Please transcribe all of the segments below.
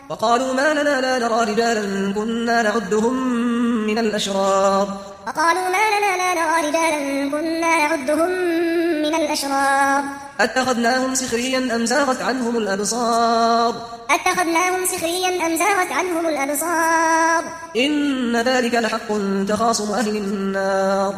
وقالوا ما لنا لا نرى رجالا كنا نعدهم من الأشرار وقالوا ما لنا لا نرى رجالا كنا نعدهم من الأشرار أتخذناهم سخريا أم زاغت عنهم الأبصار أتخذناهم سخريا أم زاغت عنهم الأبصار إن ذلك لحق تخاصم أهل النار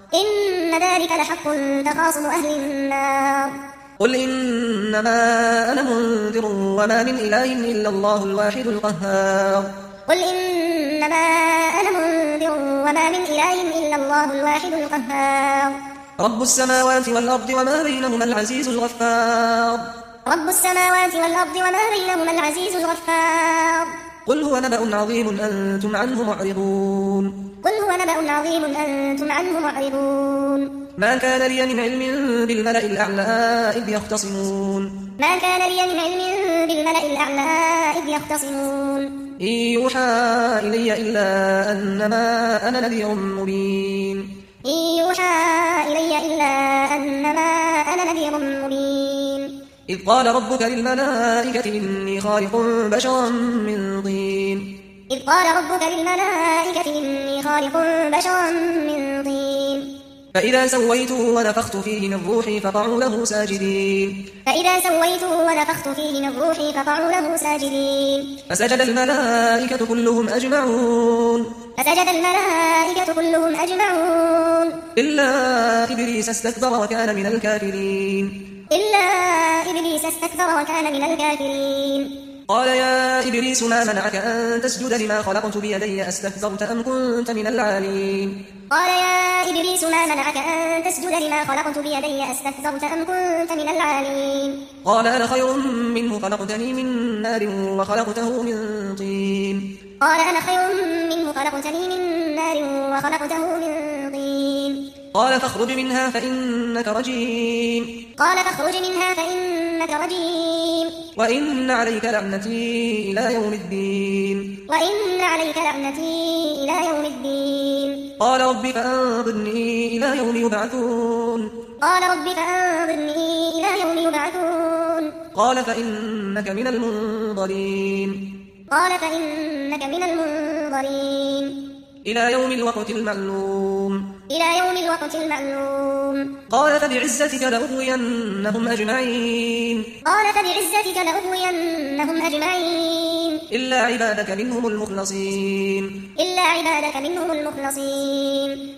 إن ذلك لحق تخاصم أهل النار قل إنما أنا منذر وما من إله إلا الله الواحد القهار قل إنما أنا منذر وما من إله إلا الله الواحد القهار رب السماوات والأرض وما بينهما العزيز الغفار رب السماوات والأرض وما بينهما العزيز الغفار قل هو نبأ عظيم أنتم عنه معرضون قل هو نبأ عظيم أنتم عنه معرضون ما كان لي من علم بالملأ الأعلى إذ يختصمون ما كان لي من علم بالملأ الأعلى إذ يختصمون إن يوحى إلي إلا أنما أنا نذير مبين إن يوحى إلي إلا أنما أنا نذير مبين إذ قال ربك للملائكة إني خالق بشرا من طين إذ قال ربك للملائكة إني خالق بشرا من طين فإذا سويته ونفخت فيه من روحي فقعوا له ساجدين فإذا سويته ونفخت فيه من روحي فقعوا له ساجدين فسجد الملائكة كلهم أجمعون فسجد الملائكة كلهم أجمعون إلا إبليس استكبر وكان من الكافرين إلا إبليس استكبر وكان من الكافرين قال يا إبليس ما منعك أن تسجد لما خلقت بيدي أستكبرت أم كنت من العالين قال يا إبليس ما منعك أن تسجد لما خلقت بيدي أستكبرت أم كنت من العالين قال أنا خير منه خلقتني من نار وخلقته من طين قال أنا خير منه خلقتني من نار وخلقته من طين قال فاخرج منها فإنك رجيم قال فاخرج منها فإنك رجيم وإن عليك لعنتي إلى يوم الدين وإن عليك لعنتي إلى يوم الدين قال رب فأنظرني إلى يوم يبعثون قال رب فأنظرني إلى يوم يبعثون قال فإنك من المنظرين قال فإنك من المنظرين إلى يوم الوقت المعلوم إلى يوم الوقت المعلوم قال فبعزتك لأغوينهم أجمعين قال فبعزتك لأغوينهم أجمعين إلا عبادك منهم المخلصين إلا عبادك منهم المخلصين